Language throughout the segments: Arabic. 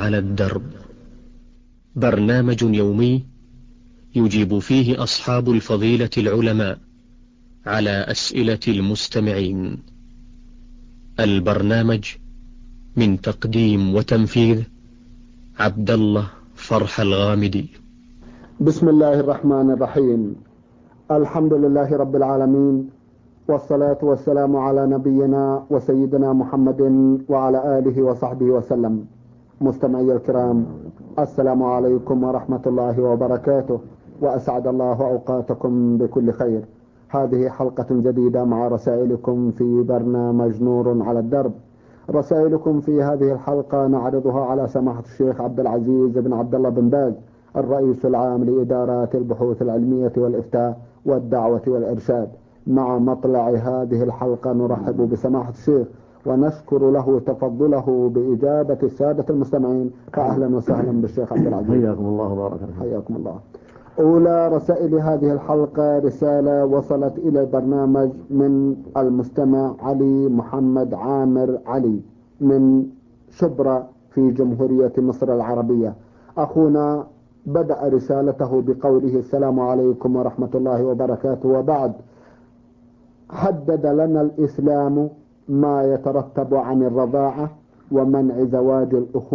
على الدرب، برنامج يومي يجيب فيه أصحاب الفضيلة العلماء على أسئلة المستمعين. البرنامج من تقديم وتنفيذ عبد الله فرح الغامدي. بسم الله الرحمن الرحيم. الحمد لله رب العالمين، والصلاة والسلام على نبينا وسيدنا محمد وعلى آله وصحبه وسلم. مستمعي الكرام، السلام عليكم ورحمة الله وبركاته، وأسعد الله أوقاتكم بكل خير. هذه حلقة جديدة مع رسائلكم في برنامج نور على الدرب. رسائلكم في هذه الحلقة نعرضها على سماحة الشيخ عبد العزيز بن عبد الله بن باز، الرئيس العام لإدارات البحوث العلمية والإفتاء والدعوة والإرشاد. مع مطلع هذه الحلقة نرحب بسماحة الشيخ ونشكر له تفضله بإجابة السادة المستمعين. فأهلا وسهلا بالشيخ عبد العزيز. حياكم الله وبارك فيكم. حياكم الله. أولى رسائل هذه الحلقة رسالة وصلت إلى البرنامج من المستمع علي محمد عامر علي من شبرا في جمهورية مصر العربية. أخونا بدأ رسالته بقوله: السلام عليكم ورحمة الله وبركاته، وبعد. حدد لنا الإسلام ما يترتب عن الرضاعة ومنع زواج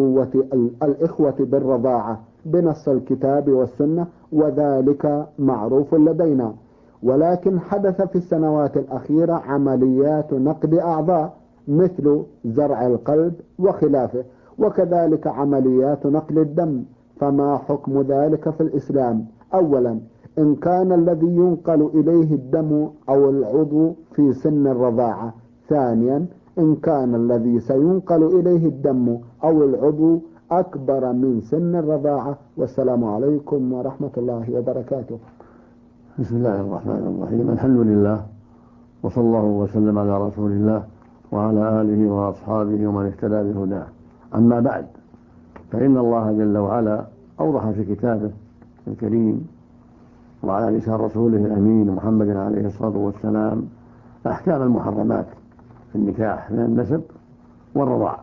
الإخوة بالرضاعة بنص الكتاب والسنة، وذلك معروف لدينا. ولكن حدث في السنوات الأخيرة عمليات نقل أعضاء مثل زرع القلب وخلافه، وكذلك عمليات نقل الدم، فما حكم ذلك في الإسلام؟ أولا، إن كان الذي ينقل إليه الدم أو العضو في سن الرضاعة. ثانيا، إن كان الذي سينقل إليه الدم أو العضو أكبر من سن الرضاعة. والسلام عليكم ورحمة الله وبركاته. بسم الله الرحمن الرحيم. الحمد لله، وصلى الله وسلم على رسول الله وعلى آله وأصحابه ومن اهتدى بهداه. أما بعد، فإن الله جل وعلا أوضح في كتابه الكريم وعلى لسان رسوله الأمين محمد عليه الصلاة والسلام أحكام المحرمات في النكاح من النسب والرضاع.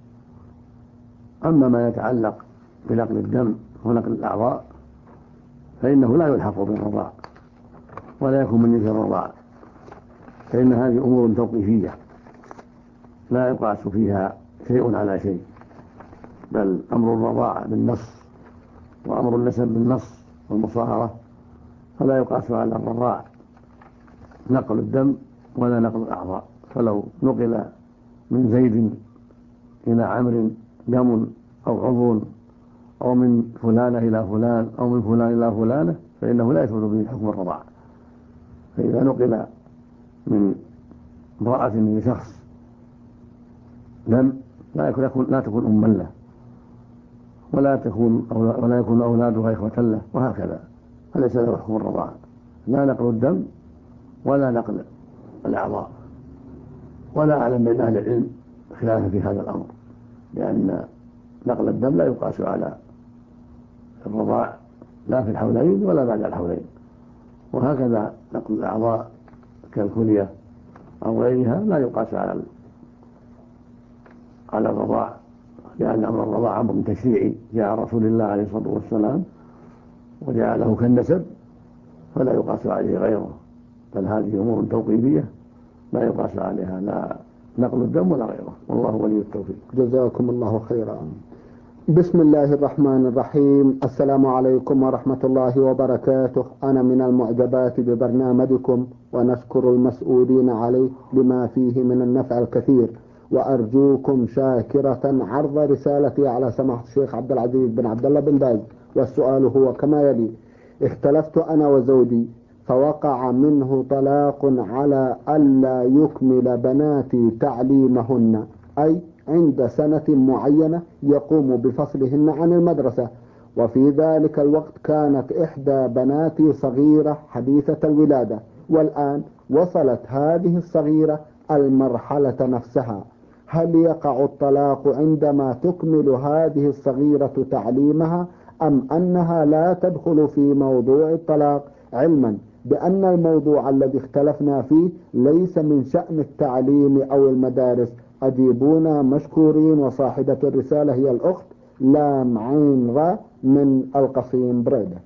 أما ما يتعلق بنقل الدم ونقل الأعضاء فإنه لا يلحق بالرضاع ولا يكون من جنس الرضاع، فإن هذه أمور توقيفية لا يقاس فيها شيء على شيء، بل أمر الرضاع بالنص وأمر النسب بالنص والمصاهرة، فلا يقاس على الرضاع نقل الدم ولا نقل الأعضاء. فلو نقل من زيد إلى عمرو دم أو عضو، أو من فلانة إلى فلان، أو من فلان إلى فلانة، فإنه لا يثبت به حكم الرضاع. فإذا نقل من امرأة لشخص دم لا تكون أما له، ولا يكون أولادها إخوة له، وهكذا، فليس له حكم الرضاع، لا نقل الدم ولا نقل الأعضاء. ولا أعلم بين أهل العلم خلافا في هذا الأمر، لأن نقل الدم لا يقاس على الرضاع لا في الحولين ولا بعد الحولين، وهكذا نقل الأعضاء كالكلية أو غيرها لا يقاس على الرضاع، لأن أمر الرضاع أمر تشريعي جاء رسول الله عليه الصلاة والسلام وجعله كالنسب، فلا يقاس عليه غيره، بل هذه أمور توقيفية لا يقاس عليها لا نقل الدم ولا غيره، والله ولي التوفيق. جزاكم الله خيرا. بسم الله الرحمن الرحيم. السلام عليكم ورحمة الله وبركاته. أنا من المعجبات ببرنامجكم، ونشكر المسؤولين عليه لما فيه من النفع الكثير، وأرجوكم شاكرة عرض رسالتي على سماحة الشيخ عبد العزيز بن عبد الله بن باز. والسؤال هو كما يلي: اختلفت أنا وزوجي، فوقع منه طلاق على ألا يكمل بناتي تعليمهن، أي عند سنة معينة يقوم بفصلهن عن المدرسة، وفي ذلك الوقت كانت إحدى بناتي صغيرة حديثة الولادة، والآن وصلت هذه الصغيرة المرحلة نفسها. هل يقع الطلاق عندما تكمل هذه الصغيرة تعليمها، أم أنها لا تدخل في موضوع الطلاق، علما بأن الموضوع الذي اختلفنا فيه ليس من شأن التعليم أو المدارس؟ أجيبونا مشكورين. وصاحبة الرسالة هي الأخت لام عين راء من القصيم بريدة.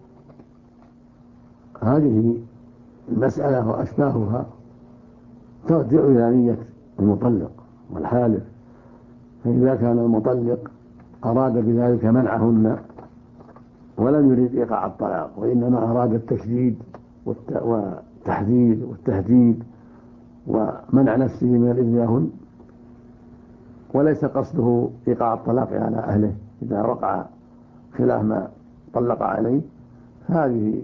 هذه المسألة وأشباهها ترجع إلى نية المطلق والحالف. فإذا كان المطلق أراد بذلك منعهن ولم يريد إيقاع الطلاق، وإنما أراد التشديد والتحذير والتهديد ومنع نفسه من الإذن لهن، وليس قصده إيقاع الطلاق على أهله إذا وقع خلاف ما طلق عليه، هذه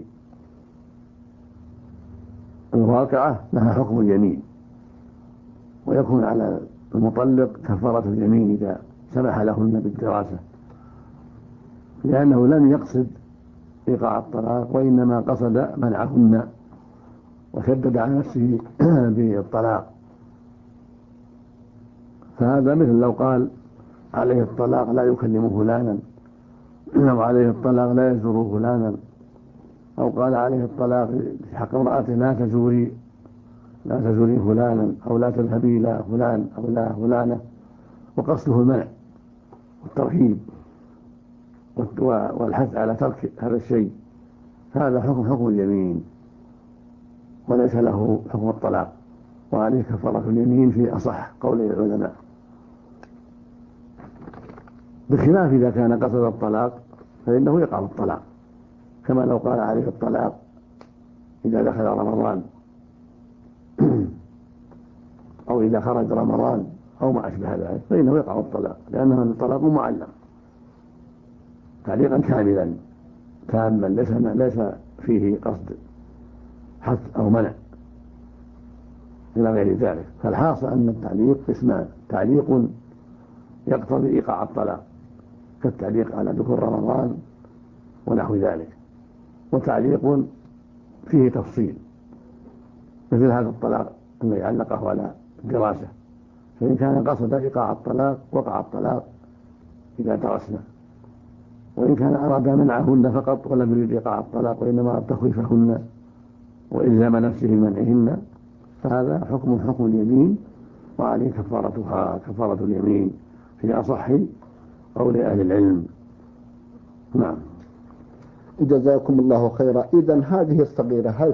الواقعة لها حكم اليمين، ويكون على المطلق كفارة اليمين إذا سمح لهن بالدراسة، لأنه لم يقصد إيقاع الطلاق وإنما قصد منعهن وشدد على نفسه بالطلاق. فهذا مثل لو قال عليه الطلاق لا يكلم فلانا، أو عليه الطلاق لا يزور فلانا، أو قال عليه الطلاق في حق امرأته لا تزوري فلانا، أو لا تذهبي إلى فلان أو لا فلانة، وقصده المنع والترهيب والحث على ترك هذا الشيء، هذا حكم اليمين وليس له حكم الطلاق، وعليه كفارة اليمين في أصح قول العلماء، بخلاف إذا كان قصد الطلاق فإنه يقع الطلاق، كما لو قال عليه الطلاق إذا دخل رمضان أو إذا خرج رمضان أو ما أشبه ذلك، فإنه يقع الطلاق، لأنه الطلاق معلم تعليقا كاملا تاما ليس فيه قصد حث أو منع إلى غير ذلك. فالحاصل أن التعليق قسمان: تعليق يقتضي إيقاع الطلاق كالتعليق على دخول رمضان ونحو ذلك، وتعليق فيه تفصيل مثل هذا الطلاق الذي علقه على الدراسة، فإن كان قصد إيقاع الطلاق وقع الطلاق إذا درسنا، وإن كان أراد منعهن فقط ولم يريد إيقاع الطلاق وإنما أراد تخويفهن وإلزام نفسه بمنعهن، فهذا حكم اليمين، وعليه كفارة اليمين في أصح قول أهل العلم. نعم. جزاكم الله خيرا. إذن هذه الصغيرة هل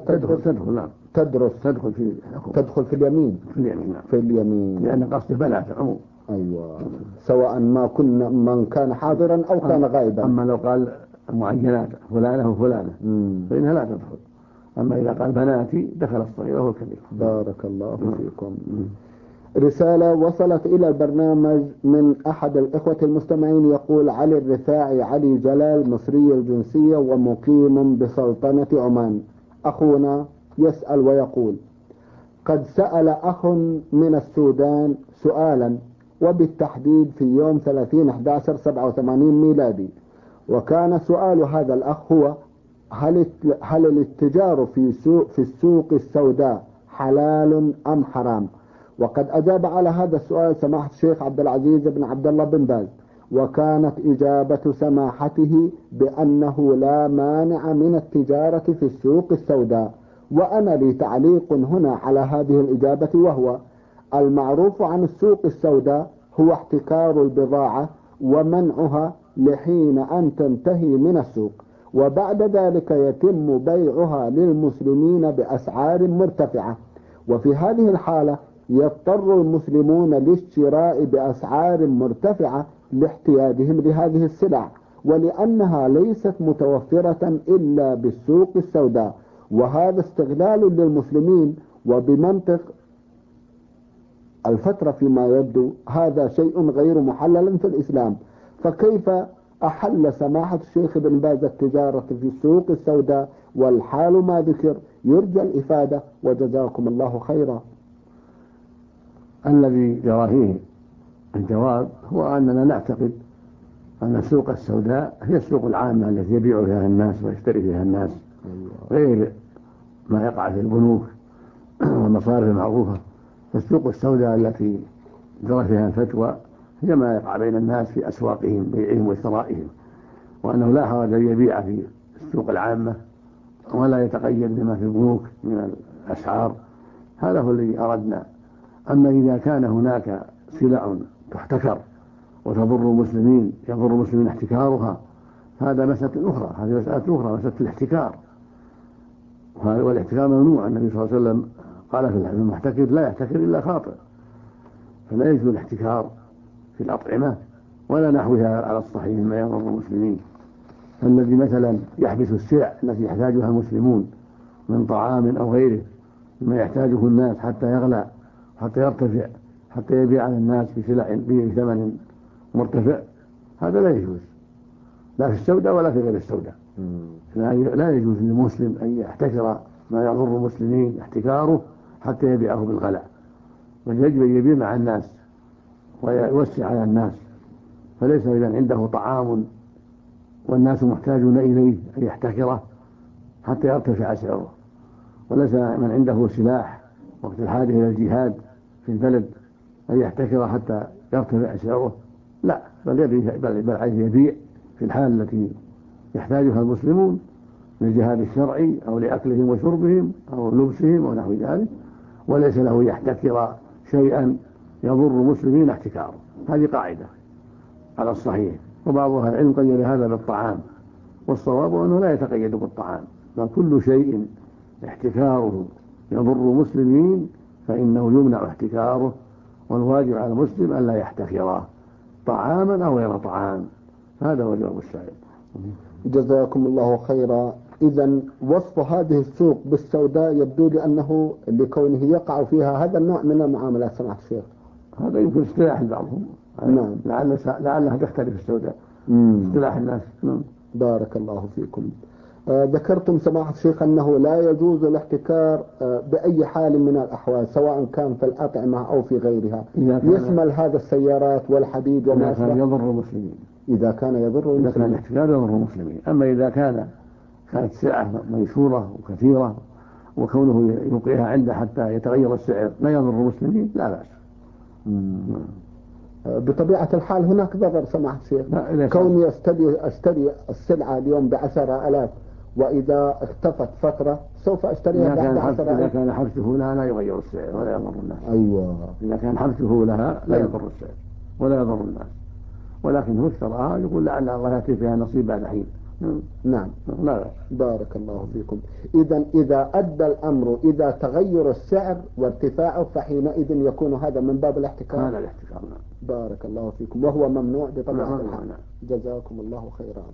تدخل في اليمين؟ نعم. في اليمين لأن قصد بنات عموم. أيوة، سواء من كان حاضرا أو كان غائبا. أما لو قال معينات فلانة وفلانة فإنها لا تدخل، أما إذا قال بناتي دخل الصغيرة والكبيرة. بارك الله فيكم. رسالة وصلت إلى البرنامج من أحد الإخوة المستمعين، يقول: علي الرفاعي علي جلال، مصري الجنسية ومقيم بسلطنة عمان. أخونا يسأل ويقول: قد سأل أخ من السودان سؤالا، وبالتحديد في يوم 30/11/87 ميلادي، وكان سؤال هذا الأخ هو: هل الاتجار في السوق السوداء حلال أم حرام؟ وقد أجاب على هذا السؤال سماحة الشيخ عبد العزيز بن عبد الله بن باز، وكانت إجابة سماحته بأنه لا مانع من التجارة في السوق السوداء. وأنا لي تعليق هنا على هذه الإجابة، وهو: المعروف عن السوق السوداء هو احتكار البضاعة ومنعها لحين أن تنتهي من السوق، وبعد ذلك يتم بيعها للمسلمين بأسعار مرتفعة، وفي هذه الحالة يضطر المسلمون للشراء بأسعار مرتفعة لاحتياجهم لهذه السلع، ولأنها ليست متوفرة إلا بالسوق السوداء، وهذا استغلال للمسلمين، وبمنطق الفترة فيما يبدو هذا شيء غير محلل في الإسلام. فكيف أحل سماحة الشيخ بن باز التجارة في السوق السوداء والحال ما ذكر؟ يرجى الإفادة وجزاكم الله خيرا. الذي جرى فيه الجواب هو أننا نعتقد أن السوق السوداء هي السوق العامة التي يبيع فيها الناس ويشتري فيها الناس، غير ما يقع في البنوك والمصارف المعروفة. السوق السوداء التي جرى فيها الفتوى هي ما يقع بين الناس في أسواقهم بيعهم وشرائهم، وأنه لا حرج أن يبيع في السوق العامة ولا يتقيد بما في البنوك من الأسعار. هذا هو الذي أردنا. أما إذا كان هناك سلع تحتكر وتضر المسلمين، يضر المسلمين احتكارها، هذا مسألة أخرى، هذه مسألة أخرى، مسألة الاحتكار. والاحتكار ممنوع. النبي صلى الله عليه وسلم قال في المحتكر لا يحتكر إلا خاطئ، فلا يجوز الاحتكار في الأطعمة ولا نحوها على الصحيح مما يضر المسلمين. فالذي مثلا يحبس السلع التي يحتاجها المسلمون من طعام أو غيره مما يحتاجه الناس حتى يغلى حتى يرتفع حتى يبيع على الناس بسلع بثمن مرتفع، هذا لا يجوز، لا في السوداء ولا في غير السوداء. لا يجوز للمسلم أن يحتكر ما يضر المسلمين احتكاره حتى يبيعه بالغلاء، بل يجب أن يبيع مع الناس ويوسع على الناس. فليس إذا عنده طعام والناس محتاجون إليه أن يحتكره حتى يرتفع سعره، وليس من عنده سلاح وقت الحاجة إلى الجهاد في البلد أن يحتكر حتى يرتفع سعره، لا، بل عليه يبيع في الحال التي يحتاجها المسلمون للجهاد الشرعي أو لأكلهم وشربهم أو لبسهم أو نحو ذلك، وليس له يحتكر شيئا يضر المسلمين احتكاره. هذه قاعدة على الصحيح. وبعض أهل العلم قيد هذا بالطعام، والصواب أنه لا يتقيد بالطعام، بل كل شيء احتكاره يضر المسلمين فإنه يمنع احتكاره، والواجب على المسلم أن لا يحتكره طعاما أو غير طعام. هذا هو جواب السائل. جزاكم الله خيرا. إذا وصف هذه السوق بالسوداء يبدو لي أنه لكونه يقع فيها هذا النوع من المعاملات سمعت الشيخ. هذا يمكن اصطلاح بعضهم، نعم، لعلها تختلف السوداء اصطلاح الناس. بارك الله فيكم. ذكرتم سماحة الشيخ أنه لا يجوز الاحتكار بأي حال من الأحوال سواء كان في الأطعمة أو في غيرها، يشمل هذا السيارات والحديد وما إذا كان يضر المسلمين، إذا كان يضر المسلمين، إذا كان الاحتكار يضر المسلمين. أما إذا كانت سلعة منشورة وكثيرة وكونه يبقيها عنده حتى يتغير السعر لا يضر المسلمين لا بأس. بطبيعة الحال هناك ضرر سماحة الشيخ، كوني أشتري السلعة اليوم ب10,000 وإذا اختفت فترة سوف أشتريها ب11,000. إذا كان حبسه لها لا يغير السعر ولا يضر الناس. أيوة، إذا كان حبسه لها لا يضر السعر ولا يضر الناس، ولكن هو اشتراها يقول لعل الله يأتي فيها نصيب بعد حين. نعم، لا. بارك الله فيكم. إذا أدى الأمر إذا تغير السعر وارتفاعه فحينئذ يكون هذا من باب الاحتكار. هذا الاحتكار. بارك الله فيكم، وهو ممنوع بطبيعة الحال. جزاكم الله خيرا.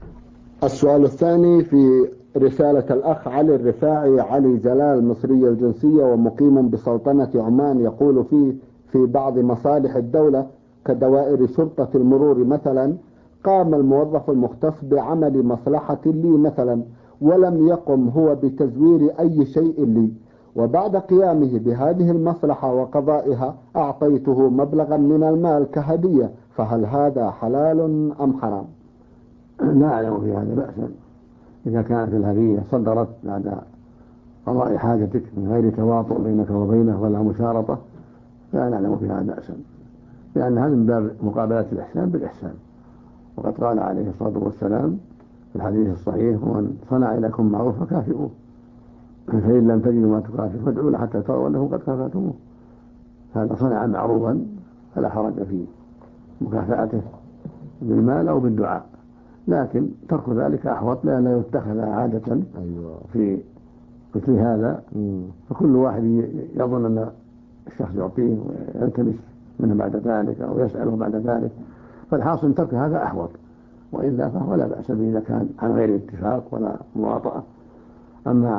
السؤال الثاني في رسالة الأخ علي الرفاعي علي جلال مصري الجنسية ومقيما بسلطنة عمان، يقول في بعض مصالح الدولة كدوائر شرطة المرور مثلا قام الموظف المختص بعمل مصلحة لي مثلا ولم يقم هو بتزوير أي شيء لي، وبعد قيامه بهذه المصلحة وقضائها أعطيته مبلغا من المال كهدية، فهل هذا حلال أم حرام؟ لا أعلم في هذا بأسا إذا كانت الهدية صدرت بعد قضاء حاجتك من غير تواطؤ بينك وبينه ولا مشارطة، لا نعلم في هذا بأسا، لأن هذا من باب مقابلة الإحسان بالإحسان. وقد قال عليه الصلاة والسلام في الحديث الصحيح: ومن صنع لكم معروف فكافئوه، فإن لم تجدوا ما تكافئوا فادعوا له حتى تروا أنه قد كافأتموه. هذا صنع معروفا فلا حرج في مكافأته بالمال أو بالدعاء، لكن ترك ذلك أحوط لأن لا يتخذ عادة في مثل هذا. فكل واحد يظن أن الشخص يعطيه ويلتمس منه بعد ذلك أو يسأله بعد ذلك، فالحاصل ترك هذا أحوط، وإلا فهو لا بأس به إذا كان عن غير اتفاق ولا مواطأة. أما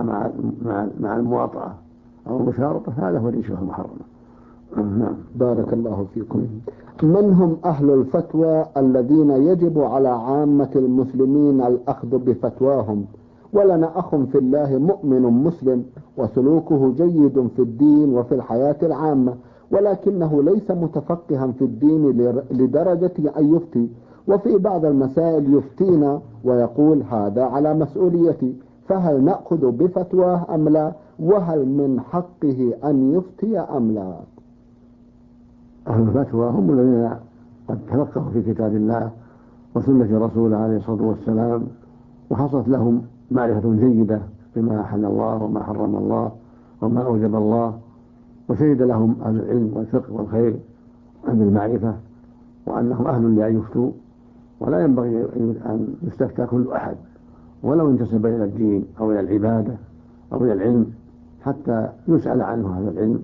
مع المواطأة أو المشارطة هذا هو الرشوة المحرمة. بارك الله فيكم. من هم أهل الفتوى الذين يجب على عامة المسلمين الأخذ بفتواهم؟ ولنا أخ في الله مؤمن مسلم وسلوكه جيد في الدين وفي الحياة العامة، ولكنه ليس متفقها في الدين لدرجة أن يفتي، وفي بعض المسائل يفتينا ويقول هذا على مسؤوليتي، فهل نأخذ بفتواه أم لا؟ وهل من حقه أن يفتي أم لا؟ أهل الفتوى هم الذين قد تفقهوا في كتاب الله وسنة رسوله عليه الصلاة والسلام، وحصلت لهم معرفة جيدة بما أحل الله وما حرم الله وما أوجب الله، وشهد لهم أهل العلم والفقه والخير بالمعرفة وأنهم أهل لأن يفتوا، ولا ينبغي أن يستفتى كل أحد ولو انتسب إلى الدين أو إلى العبادة أو إلى العلم حتى يسأل عنه هذا العلم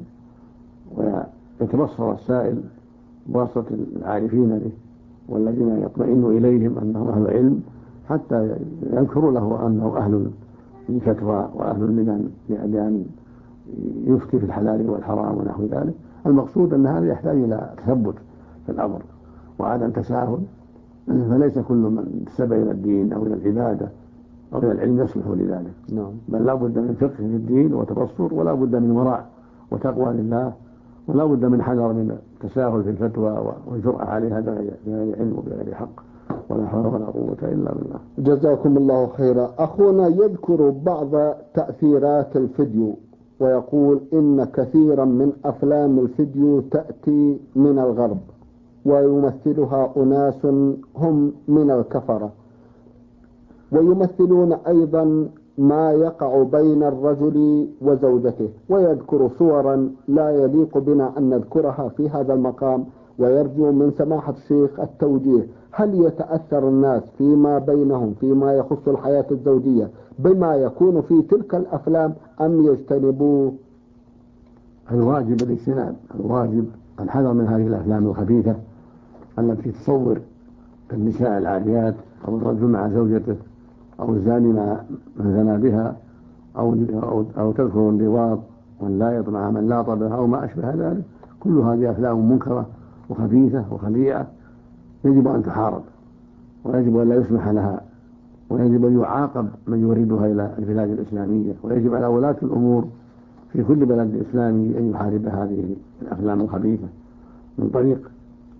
ويتبصر السائل بواسطة العارفين به والذين يطمئن إليهم أنهم أهل علم، حتى يذكروا له أنه أهل للفتوى وأهل لأن يفتي في الحلال والحرام ونحو ذلك. المقصود أن هذا يحتاج إلى تثبت في الأمر وعدم تساهل، فليس كل من انتسب إلى الدين أو إلى العبادة أو إلى العلم يصلح لذلك. بل لا بد من فقه في الدين وتبصر، ولا بد من ورع وتقوى لله، ولا بد من حذر من التساهل في الفتوى والجرأة عليها بغير علم وبغير حق، ولا حول ولا قوة إلا بالله. جزاكم الله خيرا. أخونا يذكر بعض تأثيرات الفيديو ويقول إن كثيرا من أفلام الفيديو تأتي من الغرب ويمثلها أناس هم من الكفرة، ويمثلون أيضا ما يقع بين الرجل وزوجته، ويذكر صورا لا يليق بنا أن نذكرها في هذا المقام، ويرجو من سماحة الشيخ التوجيه. هل يتأثر الناس فيما بينهم فيما يخص الحياة الزوجية بما يكون في تلك الأفلام أم يجتنبوه؟ الواجب الاجتناب، الواجب الحذر من هذه الأفلام الخبيثة التي تصور النساء العاريات أو الرجل مع زوجته أو الزاني مع من زنى بها أو تذكر اللواط واللايط مع من لاط بها أو ما أشبه ذلك. كل هذه أفلام منكرة وخبيثة وخبيئة يجب أن تحارب، ويجب أن لا يسمح لها، ويجب أن يعاقب من يوردها إلى البلاد الإسلامية، ويجب على ولاة الأمور في كل بلد إسلامي أن يحارب هذه الأفلام الخبيثة من طريق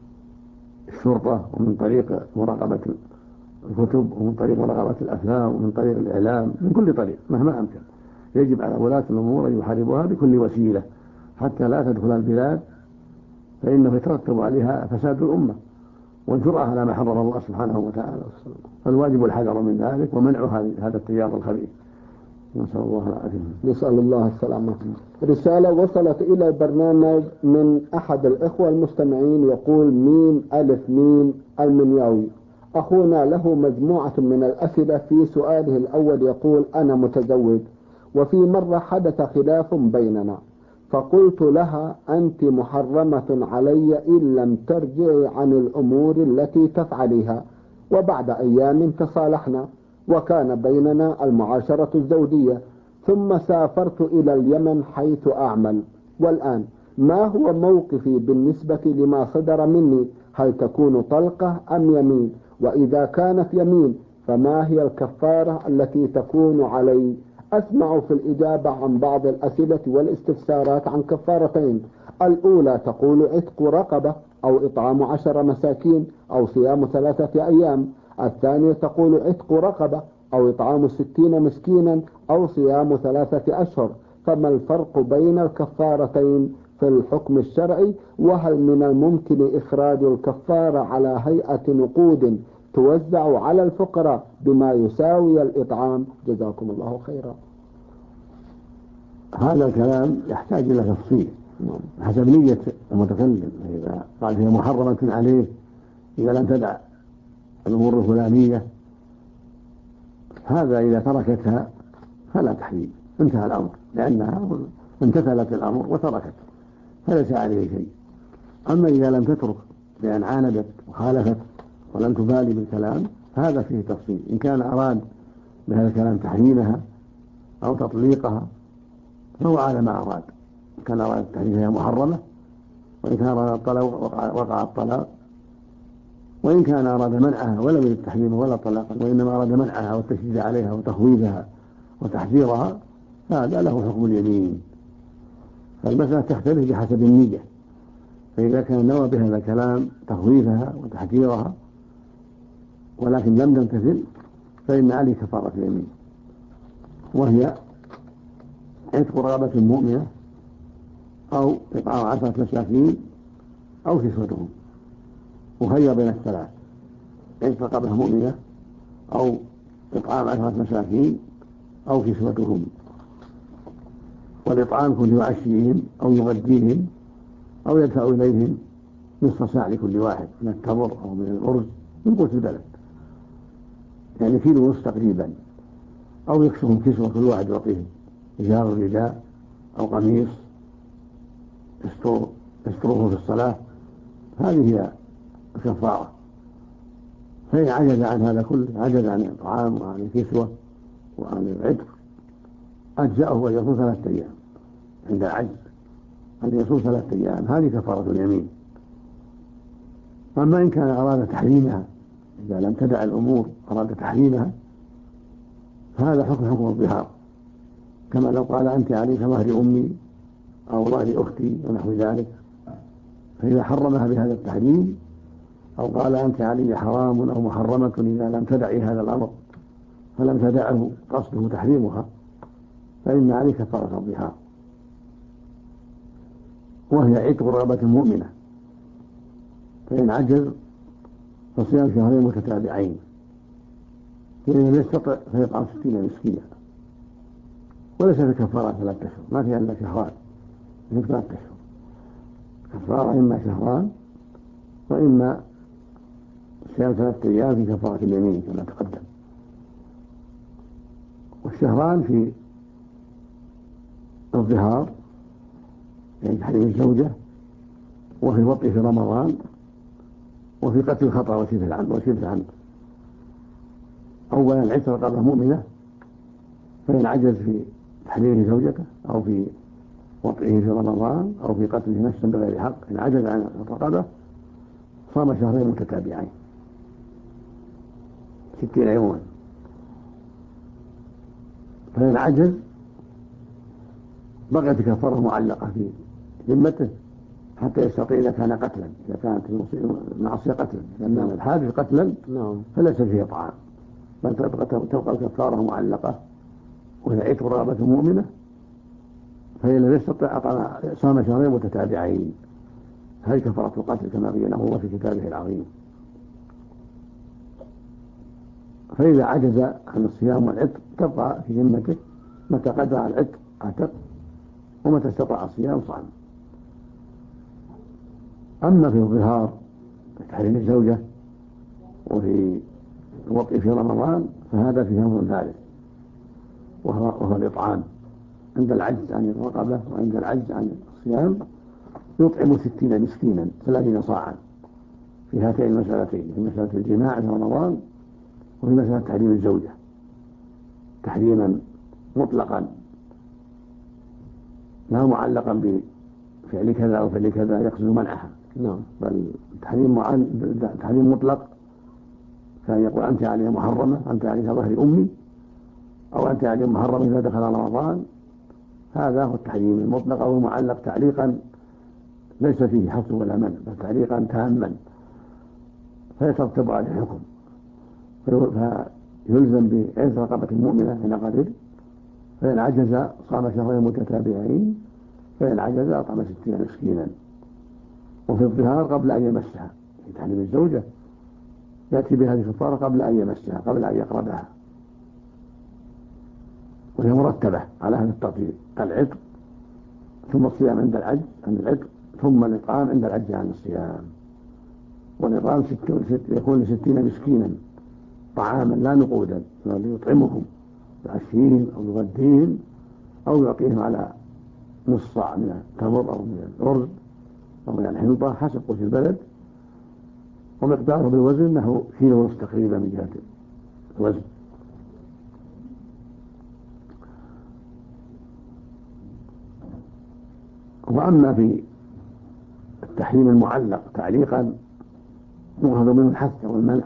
الشرطة، ومن طريق مراقبة الكتب، ومن طريق مراقبة الأفلام، ومن طريق الإعلام، من كل طريق مهما أمكن. يجب على ولاة الأمور أن يحاربوها بكل وسيلة حتى لا تدخل البلاد، فإنه يترتب عليها فساد الأمة والجرأة على ما حرم الله سبحانه وتعالى. فالواجب الحذر من ذلك ومنع هذا التيار الخبيث. نسأل الله العافية. نسأل الله السلامة. رسالة وصلت إلى البرنامج من أحد الإخوة المستمعين يقول ميم ألف ميم المنياوي. أخونا له مجموعة من الأسئلة. في سؤاله الأول يقول أنا متزوج، وفي مرة حدث خلاف بيننا، فقلت لها أنت محرمة علي إن لم ترجعي عن الأمور التي تفعليها، وبعد أيام تصالحنا وكان بيننا المعاشرة الزوجية، ثم سافرت إلى اليمن حيث أعمل. والآن ما هو موقفي بالنسبة لما صدر مني؟ هل تكون طلقة أم يمين؟ وإذا كانت يمين فما هي الكفارة التي تكون علي؟ أسمع في الإجابة عن بعض الأسئلة والاستفسارات عن كفارتين. الأولى تقول عتق رقبة أو إطعام 10 مساكين أو صيام 3 أيام. الثانية تقول عتق رقبة أو إطعام 60 مسكينا أو صيام 3 أشهر. فما الفرق بين الكفارتين في الحكم الشرعي؟ وهل من الممكن إخراج الكفارة على هيئة نقود توزع على الفقراء بما يساوي الإطعام؟ جزاكم الله خيرا. هذا الكلام يحتاج إلى تفصيل حسب نية المتكلم. إذا قال هي محرمة عليه إذا لم تدع الأمور الفلانية، هذا إذا تركتها فلا تحريم، انتهى الأمر، لأنها امتثلت الأمر وتركت فليس عليه شيء. أما إذا لم تترك لأن عاندت وخالفت ولم تبالي بالكلام فهذا فيه تفصيل. إن كان أراد بهذا الكلام تحريمها أو تطليقها فهو على ما أراد. إن كان أراد تحريمها محرمة، وإن كان أراد الطلاق وقع الطلاق، وإن كان أراد منعها ولم يرد تحريمها ولا طلاقا وإنما أراد منعها والتشديد عليها وتخويفها وتحذيرها فهذا له حكم اليمين. فالمسألة تختلف بحسب النية. فإذا كان نوى بهذا الكلام تخويفها وتحذيرها ولكن لم تمتثل فإن عليه كفارة اليمين، وهي عتق رقبة مؤمنة أو إطعام 10 مساكين أو كسوتهم، وخير بين الثلاث: عتق رقبة مؤمنة أو إطعام 10 مساكين أو كسوتهم. والإطعام يكون يعشيهم أو يغديهم أو يدفع إليهم نصف ساعة لكل واحد من التمر أو من الأرز من قوت البلد، يعني كيلو ونصف تقريبا، أو يكسوهم كسوة كل واحد يعطيه إزار رداء أو قميص يستره في الصلاة. هذه هي الكفارة. فإن عجز عن هذا كله، عجز عن الطعام وعن الكسوة وعن العتق، أجزأه أن يصوم 3 أيام. عند العجز أن يصوم 3 أيام، هذه كفارة اليمين. أما إن كان أراد تحريمها، إذا لم تدع الأمور أراد تحريمها، فهذا حكم الظهار، كما لو قال أنت علي كمهر أمي أو مهر أختي ونحو ذلك. فإذا حرمها بهذا التحريم، أو قال أنت علي حرام أو محرمة إذا لم تدعي هذا الأمر فلم تدعه قصده تحريمها، فإن عليك كفارة الظهار، وهي عتق رغبة مؤمنة. فإن عجز فصيام شهرين متتابعين، وإن لم يستطع فيطعم 60 مسكينا. وليس في كفارة 3 أشهر، ما فيها إلا شهران، في 3 أشهر كفارة، إما شهران وإما صيام 3 أيام في كفارة اليمين كما تقدم. والشهران في الظهار يعني تحريم الزوجة، وفي الوطء في رمضان، وفي قتل الخطأ وشبه العمد. أولا عتق رقبة مؤمنة، فإن عجز في تحرير زوجته أو في وطئه في رمضان أو في قتله نفسا بغير حق، إن عجز عن الرقبة صام شهرين متتابعين 60 يوما. فإن عجز بقيت كفارة معلقة في ذمته حتى يستطيع إذا كان قتلا، إذا كانت المعصية قتلا، لأن الحادث قتلا فليس فيه طعام، بل تبقى الكفارة معلقة، وهي عتق رغبة مؤمنة. فإن لم يستطع صام شهرين متتابعين، هذه كفارة القتل كما بينه الله في كتابه العظيم. فإذا عجز عن الصيام والعتق تبقى في ذمته، متى قدر العتق عتق، ومتى استطاع الصيام صام. أما في الظهار في تحريم الزوجة وفي الوطء في رمضان فهذا فيه أمر ثالث، وهو الإطعام. عند العجز عن الرقبة وعند العجز عن الصيام يطعم 60 مسكينا 30 صاعا، في هاتين المسألتين، في مسألة الجماع في رمضان وفي مسألة تحريم الزوجة تحريما مطلقا لا معلقا بفعل كذا أو فعل كذا يقصد منعها، بل تحريم مطلق، كان يقول أنت علي محرمة، أنت علي ظهر أمي، أو أنت علي محرم إذا دخل رمضان. هذا هو التحريم المطلق أو المعلق تعليقا ليس فيه حصر ولا منع، بل تعليقا تاما، فيترتب عليه الحكم، فيلزم بعز رقبة المؤمنة إن قدر. فإن عجز صام شهرين متتابعين، فإن عجز أطعم 60 مسكينا. وفي الظهار قبل أن يمسها، في تحريم الزوجة يأتي بهذه الكفارة قبل أن يمسها، قبل أن يقربها، وهي مرتبة على هذا الترتيب: العتق، ثم الصيام عند العجز عن العتق، ثم الإطعام عند العجز عن الصيام. والإطعام يكون ل60 مسكينا طعاما لا نقودا، يطعمهم يعشيهم أو يغديهم أو يعطيهم على نصف صاع من التمر أو من الأرز أو من الحنطة حسب قوت البلد، ومقداره بالوزن نحو كيلو ونصف تقريبا من جهة الوزن. وأما في التحريم المعلق تعليقا يؤخذ منه الحث أو المنع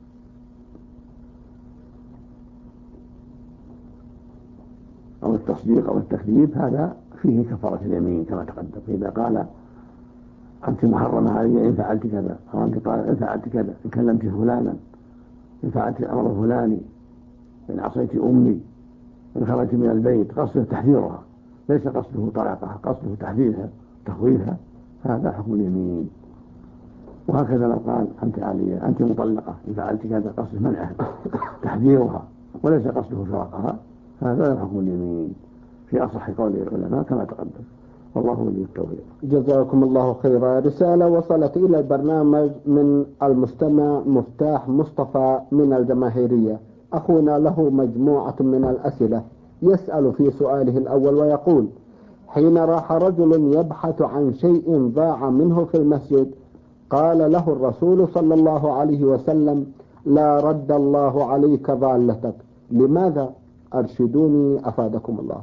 أو التصديق أو التكذيب، هذا فيه كفارة اليمين كما تقدم. فإذا قال أنت محرمة علي إن فعلت كذا، أو أنت قال إن فعلت كذا، إن كلمت فلانا، إن فعلت الأمر الفلاني، إن عصيت أمي، إن خرجت من البيت، قصده تحذيرها ليس قصده طلاقها، قصده تحذيرها تخويفها، هذا حكم اليمين. وهكذا لو قال أنت علي أنت مطلقة، إن فعلت كذا، قصده منعها تحذيرها وليس قصده فراقها، هذا حكم اليمين في أصح قول العلماء كما تقدم. والله ولي التوفيق. جزاكم الله خيرا. رسالة وصلت إلى البرنامج من المستمع مفتاح مصطفى من الجماهيرية. أخونا له مجموعة من الأسئلة، يسأل في سؤاله الأول ويقول: حين راح رجل يبحث عن شيء ضاع منه في المسجد، قال له الرسول صلى الله عليه وسلم: لا رد الله عليك ضالتك، لماذا؟ أرشدوني أفادكم الله.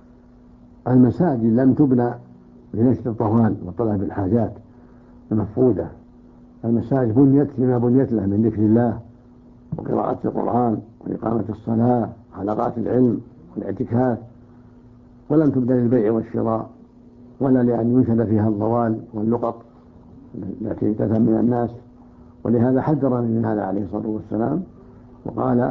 المساجد لم تبنى لنشر الطوفان وطلب الحاجات المفقودة. المساجد بنيت لما بنيت له من ذكر الله وقراءة القرآن وإقامة الصلاة وحلقات العلم والاعتكاف، ولم تبنى للبيع والشراء ولا لأن ينشد فيها الضوال واللقط التي تفهم من الناس. ولهذا حذر من هذا عليه الصلاة والسلام وقال: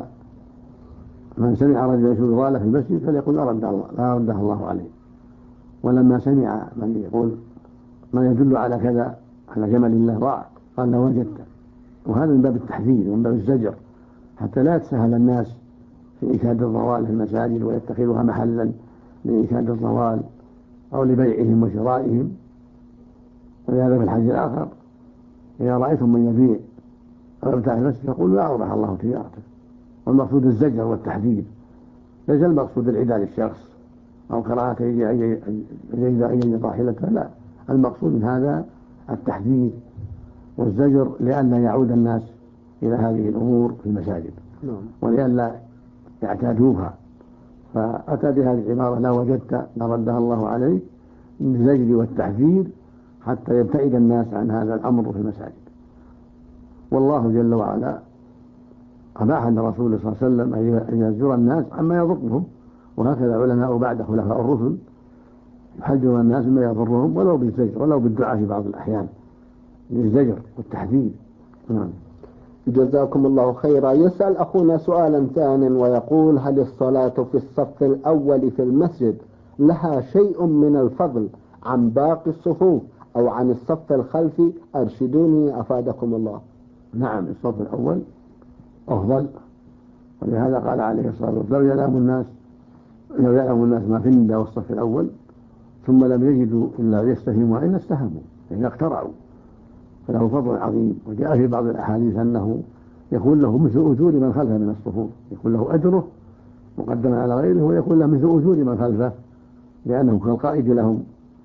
من سمع رجلا يشرب ضالة في المسجد فليقل لا ردها الله عليه. ولما سمع من يقول ما يدل على كذا على جمل الله ضاع قال: لو وجدت. وهذا من باب التحذير ومن باب الزجر حتى لا يتساهل الناس في إيجاد الضوال في المساجد ويتخذها محلا لإيجاد الضوال أو لبيعهم وشرائهم. ولهذا في الحديث الآخر: إذا رأيتم من يبيع أو يبتاع المسجد فقولوا لا أربح الله تجارته. والمقصود الزجر والتحذير، ليس المقصود العداء للشخص أو كراهة يجد راحلته، لا، المقصود من هذا التحذير والزجر لئلا يعود الناس إلى هذه الأمور في المساجد ولئلا يعتادوها. فأتى بهذه العبارة: لا وجدت لردها الله عليك، للزجر والتحذير حتى يبتعد الناس عن هذا الأمر في المساجد. والله جل وعلا أباح لرسوله صلى الله عليه وسلم أن يزجر الناس عما يضرهم، وهكذا علماء بعد خلفاء الرسل يحذرون الناس مما يضرهم ولو بالزجر ولو بالدعاء في بعض الأحيان للزجر والتحذير. جزاكم الله خيرا. يسأل أخونا سؤالا ثانيا ويقول: هل الصلاة في الصف الأول في المسجد لها شيء من الفضل عن باقي الصفوف أو عن الصف الخلفي؟ أرشدوني أفادكم الله. نعم، الصف الأول أفضل، ولهذا قال عليه الصلاة والسلام: لو يعلم الناس ما في الندى والصف الأول ثم لم يجدوا إلا يستهموا إلا استهموا، يعني اقترعوا، فله فضل عظيم. وجاء في بعض الأحاديث أنه يكون له مثل أجور من خلفه من الصفوف، يكون له أجره مقدما على غيره ويكون له مثل أجور من خلفه، لأنه كالقائد لهم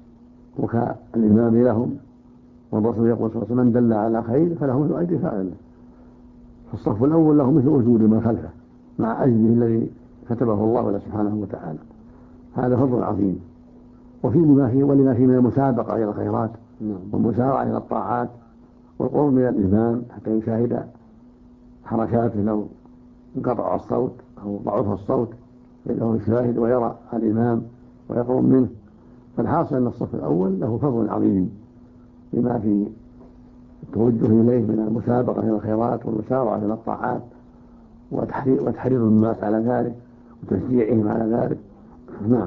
وكالإمام لهم. والرسول يقول صلى الله عليه وسلم: من دل على خير فله مثل أجر فاعله. فالصف الأول له مثل أجور من خلفه مع أجره الذي كتبه الله سبحانه وتعالى. هذا فضل عظيم. ولما فيه من المسابقة إلى الخيرات والمسارعة إلى الطاعات والقرب من الإمام حتى يشاهد حركاته لو انقطع الصوت أو ضعف الصوت فإنه يشاهد ويرى الإمام ويقرب منه. فالحاصل أن الصف الأول له فضل عظيم لما في التوجه إليه من المسابقة إلى الخيرات والمسارعة إلى الطاعات وتحريض الناس على ذلك وتشجيعهم على ذلك. نعم.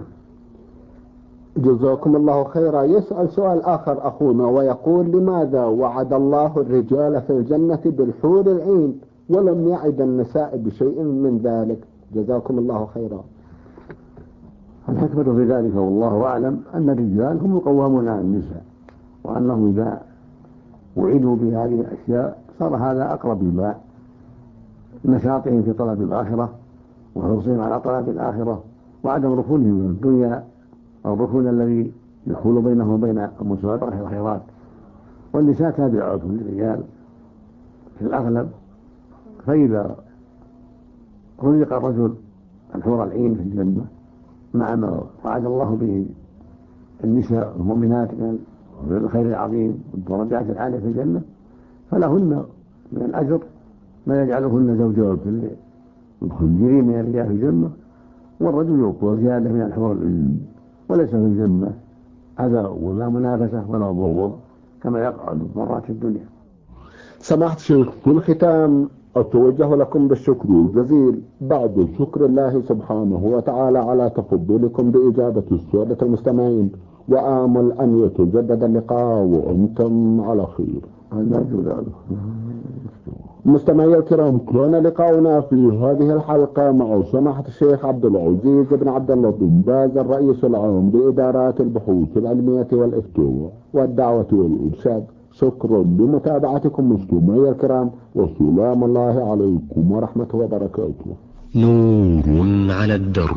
جزاكم الله خيرا. يسأل سؤال آخر أخونا ويقول: لماذا وعد الله الرجال في الجنة بالحور العين ولم يعد النساء بشيء من ذلك؟ جزاكم الله خيرا. الحكمة في ذلك والله أعلم أن الرجال هم القوامون على النساء، وأنهم إذا وعدوا بهذه الأشياء صار هذا أقرب إلى نشاطهم في طلب الآخرة وحرصهم على طلب الآخرة وعدم ركونهم من الدنيا أو الركون الذي يحول بينهم وبين المسابقة في الخيرات. والنساء تابعات للرجال في الأغلب، فإذا رزق الرجل الحور العين في الجنة مع ما وعد الله به النساء المؤمنات من الخير العظيم والدرجات العالية في الجنة، فلهن من الأجر ما يجعلهن زوجات الخنجرين من الرجال في الجنة، والرجل يقوى زيادة من الحور العين. وليس في الجنة أذى ولا منافسة ولا ضوضاء كما يقع مرات في الدنيا. سماحة الشيخ، في الختام أتوجه لكم بالشكر الجزيل بعد شكر الله سبحانه وتعالى على تفضلكم بإجابة السادة المستمعين، وآمل أن يتجدد اللقاء وأنتم على خير. مستمعي الكرام، كان لقاؤنا في هذه الحلقة مع سماحة الشيخ عبد العزيز بن عبد اللطيف باز الرئيس العام بإدارات البحوث العلمية والإفتاء والدعوة والإرشاد. شكرا لمتابعتكم مستمعي الكرام، وسلام الله عليكم ورحمة وبركاته. نور على الدرب،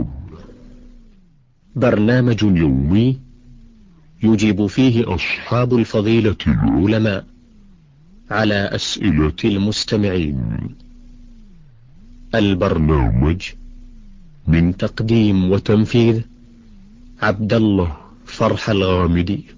برنامج يومي يجيب فيه أصحاب الفضيلة العلماء على أسئلة المستمعين. البرنامج من تقديم وتنفيذ عبد الله فرح الغامدي.